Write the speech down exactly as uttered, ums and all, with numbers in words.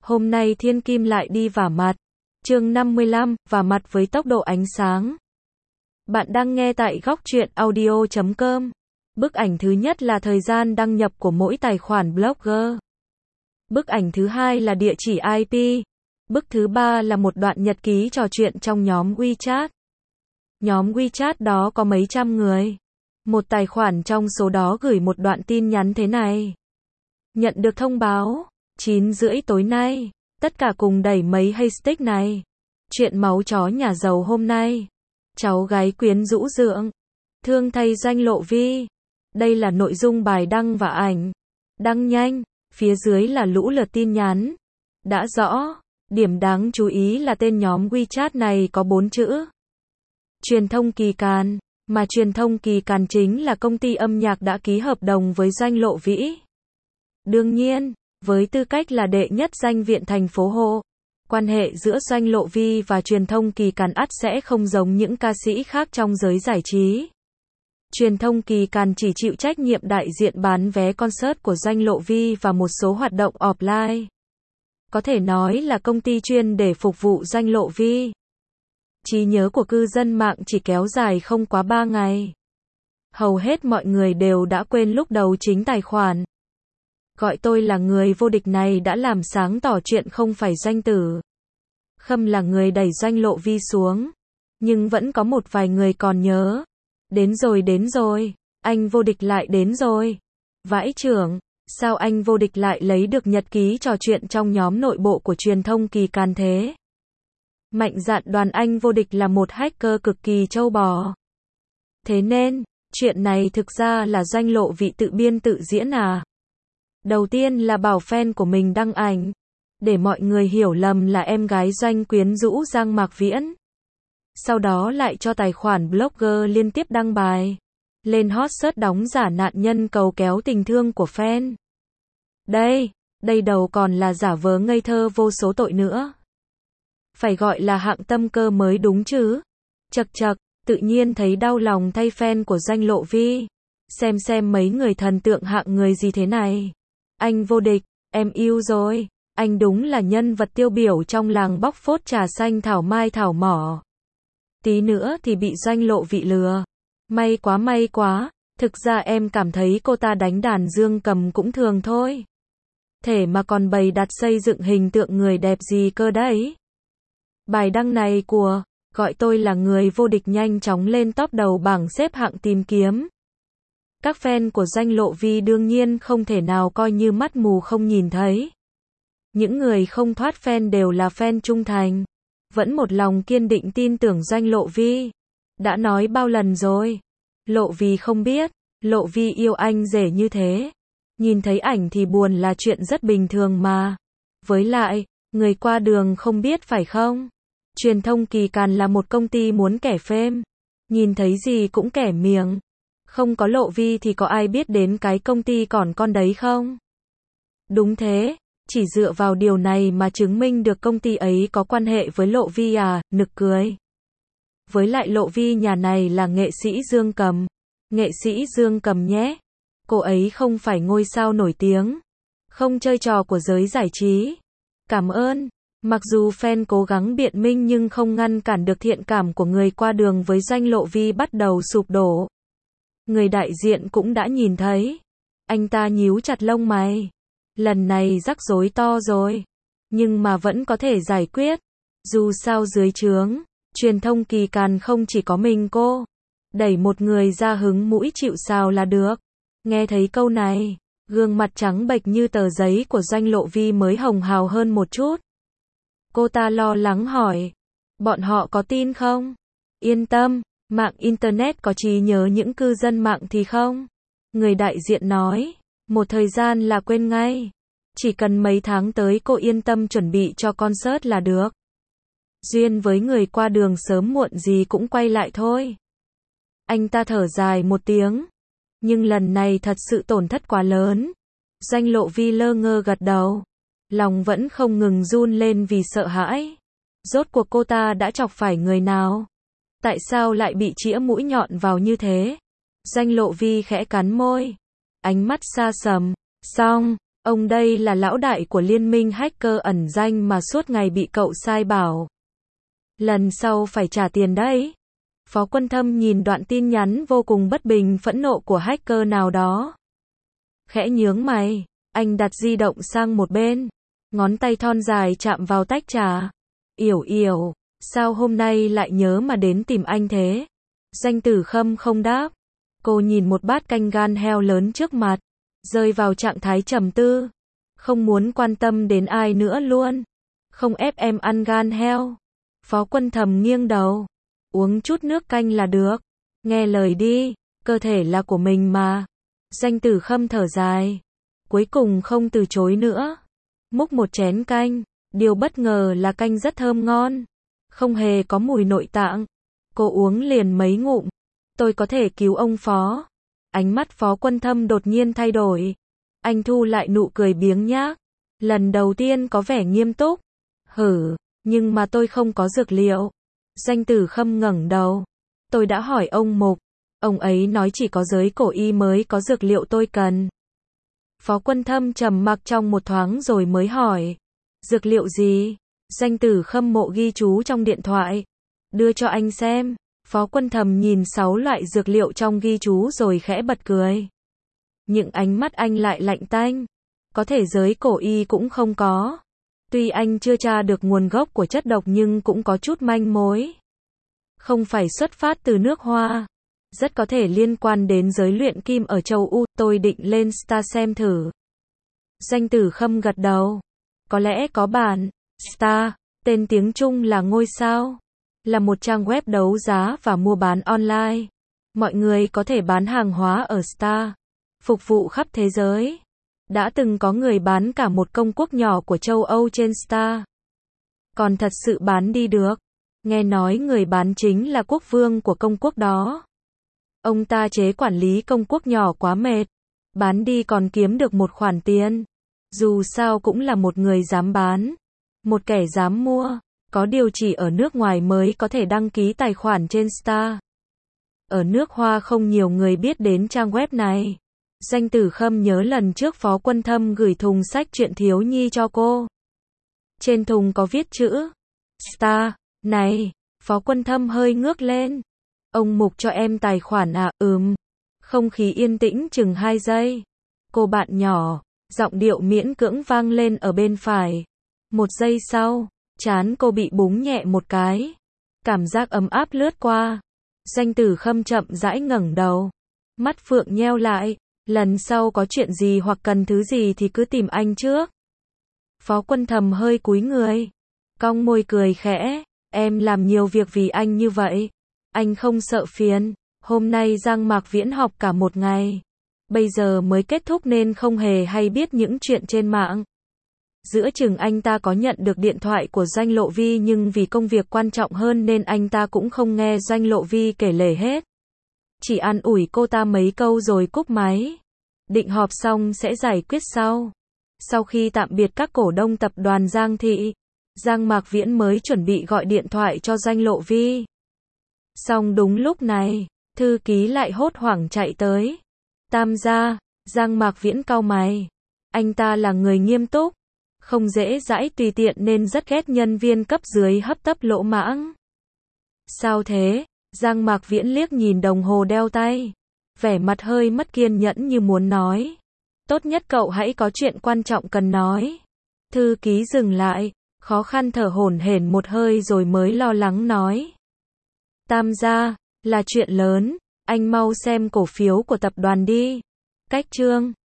Hôm nay thiên kim lại đi vả mặt. Chương năm mươi lăm, vả mặt với tốc độ ánh sáng. Bạn đang nghe tại góc truyện audio chấm com. Bức ảnh thứ nhất là thời gian đăng nhập của mỗi tài khoản blogger. Bức ảnh thứ hai là địa chỉ i pê. Bức thứ ba là một đoạn nhật ký trò chuyện trong nhóm WeChat. Nhóm WeChat đó có mấy trăm người. Một tài khoản trong số đó gửi một đoạn tin nhắn thế này. Nhận được thông báo, chín rưỡi tối nay, tất cả cùng đẩy mấy haystack này. Chuyện máu chó nhà giàu hôm nay. Cháu gái quyến rũ dưỡng. Thương thay Doanh Lộ Vi. Đây là nội dung bài đăng và ảnh. Đăng nhanh, phía dưới là lũ lượt tin nhắn. Đã rõ, điểm đáng chú ý là tên nhóm WeChat này có bốn chữ. Truyền thông Kỳ Càn, mà truyền thông Kỳ Càn chính là công ty âm nhạc đã ký hợp đồng với Doanh Lộ Vĩ. Đương nhiên, với tư cách là đệ nhất danh viện thành phố Hồ, quan hệ giữa Doanh Lộ Vi và truyền thông Kỳ Càn ắt sẽ không giống những ca sĩ khác trong giới giải trí. Truyền thông Kỳ Càn chỉ chịu trách nhiệm đại diện bán vé concert của Doanh Lộ Vi và một số hoạt động offline. Có thể nói là công ty chuyên để phục vụ Doanh Lộ Vi. Trí nhớ của cư dân mạng chỉ kéo dài không quá ba ngày. Hầu hết mọi người đều đã quên lúc đầu chính tài khoản gọi tôi là người vô địch này đã làm sáng tỏ chuyện không phải Doanh Tử Khâm là người đẩy Doanh Lộ Vi xuống. Nhưng vẫn có một vài người còn nhớ. Đến rồi đến rồi, anh vô địch lại đến rồi. Vãi chưởng, sao anh vô địch lại lấy được nhật ký trò chuyện trong nhóm nội bộ của truyền thông Kỳ Càn thế? Mạnh dạn đoán anh vô địch là một hacker cực kỳ trâu bò. Thế nên, chuyện này thực ra là Doanh Lộ Vi tự biên tự diễn à? Đầu tiên là bảo fan của mình đăng ảnh, để mọi người hiểu lầm là em gái Doanh quyến rũ Giang Mạc Viễn. Sau đó lại cho tài khoản blogger liên tiếp đăng bài lên hot search đóng giả nạn nhân cầu kéo tình thương của fan. Đây, đây đầu còn là giả vờ ngây thơ vô số tội nữa. Phải gọi là hạng tâm cơ mới đúng chứ. Chật chật, tự nhiên thấy đau lòng thay fan của Doanh Lộ Vi. Xem xem mấy người thần tượng hạng người gì thế này. Anh vô địch, em yêu rồi. Anh đúng là nhân vật tiêu biểu trong làng bóc phốt trà xanh thảo mai thảo mỏ. Tí nữa thì bị Doanh Lộ Vi lừa. May quá may quá, thực ra em cảm thấy cô ta đánh đàn dương cầm cũng thường thôi. Thể mà còn bày đặt xây dựng hình tượng người đẹp gì cơ đấy. Bài đăng này của gọi tôi là người vô địch nhanh chóng lên top đầu bảng xếp hạng tìm kiếm. Các fan của Doanh Lộ Vi đương nhiên không thể nào coi như mắt mù không nhìn thấy. Những người không thoát fan đều là fan trung thành. Vẫn một lòng kiên định tin tưởng Doanh Lộ Vi. Đã nói bao lần rồi. Lộ Vi không biết, Lộ Vi yêu anh rể như thế. Nhìn thấy ảnh thì buồn là chuyện rất bình thường mà. Với lại, người qua đường không biết phải không? Truyền thông Kỳ Càn là một công ty muốn kẻ phêm. Nhìn thấy gì cũng kẻ miệng. Không có Lộ Vi thì có ai biết đến cái công ty còn con đấy không? Đúng thế, chỉ dựa vào điều này mà chứng minh được công ty ấy có quan hệ với Lộ Vi à, nực cười. Với lại Lộ Vi nhà này là nghệ sĩ dương cầm. Nghệ sĩ dương cầm nhé. Cô ấy không phải ngôi sao nổi tiếng. Không chơi trò của giới giải trí. Cảm ơn. Mặc dù fan cố gắng biện minh nhưng không ngăn cản được thiện cảm của người qua đường với Doanh Lộ Vi bắt đầu sụp đổ. Người đại diện cũng đã nhìn thấy. Anh ta nhíu chặt lông mày. Lần này rắc rối to rồi. Nhưng mà vẫn có thể giải quyết. Dù sao dưới trướng, truyền thông Kỳ Càn không chỉ có mình cô. Đẩy một người ra hứng mũi chịu sào là được. Nghe thấy câu này, gương mặt trắng bệch như tờ giấy của Doanh Lộ Vi mới hồng hào hơn một chút. Cô ta lo lắng hỏi. Bọn họ có tin không? Yên tâm, mạng Internet có trí nhớ những cư dân mạng thì không. Người đại diện nói. Một thời gian là quên ngay. Chỉ cần mấy tháng tới cô yên tâm chuẩn bị cho concert là được. Duyên với người qua đường sớm muộn gì cũng quay lại thôi. Anh ta thở dài một tiếng. Nhưng lần này thật sự tổn thất quá lớn. Doanh Lộ Vi lơ ngơ gật đầu. Lòng vẫn không ngừng run lên vì sợ hãi. Rốt cuộc cô ta đã chọc phải người nào? Tại sao lại bị chĩa mũi nhọn vào như thế? Doanh Lộ Vi khẽ cắn môi. Ánh mắt xa sầm. Xong, Ông đây là lão đại của liên minh hacker ẩn danh mà suốt ngày bị cậu sai bảo. Lần sau phải trả tiền đấy. Phó Quân Thâm nhìn đoạn tin nhắn vô cùng bất bình phẫn nộ của hacker nào đó. Khẽ nhướng mày, anh đặt di động sang một bên. Ngón tay thon dài chạm vào tách trà. Yểu yểu, sao hôm nay lại nhớ mà đến tìm anh thế? Doanh Tử Khâm không đáp. Cô nhìn một bát canh gan heo lớn trước mặt, rơi vào trạng thái trầm tư. Không muốn quan tâm đến ai nữa luôn. Không ép em ăn gan heo. Phó Quân Thâm nghiêng đầu. Uống chút nước canh là được. Nghe lời đi, cơ thể là của mình mà. Doanh Tử Khâm thở dài. Cuối cùng không từ chối nữa. Múc một chén canh. Điều bất ngờ là canh rất thơm ngon. Không hề có mùi nội tạng. Cô uống liền mấy ngụm. Tôi có thể cứu ông Phó. Ánh mắt Phó Quân Thâm đột nhiên thay đổi. Anh thu lại nụ cười biếng nhác. Lần đầu tiên có vẻ nghiêm túc. Hử, nhưng mà tôi không có dược liệu. Doanh Tử Khâm ngẩng đầu. Tôi đã hỏi ông Mục. Ông ấy nói chỉ có giới cổ y mới có dược liệu tôi cần. Phó Quân Thâm trầm mặc trong một thoáng rồi mới hỏi. Dược liệu gì? Doanh Tử Khâm mộ ghi chú trong điện thoại. Đưa cho anh xem. Phó Quân Thâm nhìn sáu loại dược liệu trong ghi chú rồi khẽ bật cười. Nhưng ánh mắt anh lại lạnh tanh. Có thể giới cổ y cũng không có. Tuy anh chưa tra được nguồn gốc của chất độc nhưng cũng có chút manh mối. Không phải xuất phát từ nước Hoa. Rất có thể liên quan đến giới luyện kim ở châu U. Tôi định lên Star xem thử. Doanh Tử Khâm gật đầu. Có lẽ có bản. Star, tên tiếng Trung là ngôi sao. Là một trang web đấu giá và mua bán online. Mọi người có thể bán hàng hóa ở Star. Phục vụ khắp thế giới. Đã từng có người bán cả một công quốc nhỏ của châu Âu trên Star. Còn thật sự bán đi được. Nghe nói người bán chính là quốc vương của công quốc đó. Ông ta chế quản lý công quốc nhỏ quá mệt. Bán đi còn kiếm được một khoản tiền. Dù sao cũng là một người dám bán. Một kẻ dám mua. Có điều chỉ ở nước ngoài mới có thể đăng ký tài khoản trên Star. Ở nước Hoa không nhiều người biết đến trang web này. Doanh Tử Khâm nhớ lần trước Phó Quân Thâm gửi thùng sách truyện thiếu nhi cho cô. Trên thùng có viết chữ Star. Này, Phó Quân Thâm hơi ngước lên. Ông Mục cho em tài khoản à? Ừm. Không khí yên tĩnh chừng hai giây. Cô bạn nhỏ, giọng điệu miễn cưỡng vang lên ở bên phải. Một giây sau, trán cô bị búng nhẹ một cái. Cảm giác ấm áp lướt qua. Doanh Tử Khâm chậm rãi ngẩng đầu. Mắt phượng nheo lại. Lần sau có chuyện gì hoặc cần thứ gì thì cứ tìm anh trước. Phó Quân Thâm hơi cúi người. Cong môi cười khẽ. Em làm nhiều việc vì anh như vậy. Anh không sợ phiền. Hôm nay Giang Mạc Viễn học cả một ngày. Bây giờ mới kết thúc nên không hề hay biết những chuyện trên mạng. Giữa chừng anh ta có nhận được điện thoại của Doanh Lộ Vi nhưng vì công việc quan trọng hơn nên anh ta cũng không nghe Doanh Lộ Vi kể lể hết. Chỉ an ủi cô ta mấy câu rồi cúp máy. Định họp xong sẽ giải quyết sau. Sau khi tạm biệt các cổ đông tập đoàn Giang Thị, Giang Mạc Viễn mới chuẩn bị gọi điện thoại cho Doanh Lộ Vi. Xong đúng lúc này, thư ký lại hốt hoảng chạy tới. Tam gia, Giang Mạc Viễn cau mày. Anh ta là người nghiêm túc, không dễ dãi tùy tiện nên rất ghét nhân viên cấp dưới hấp tấp lỗ mãng. Sao thế? Giang Mạc Viễn liếc nhìn đồng hồ đeo tay. Vẻ mặt hơi mất kiên nhẫn như muốn nói. Tốt nhất cậu hãy có chuyện quan trọng cần nói. Thư ký dừng lại, khó khăn thở hổn hển một hơi rồi mới lo lắng nói. Tam gia, là chuyện lớn, anh mau xem cổ phiếu của tập đoàn đi. Cách chương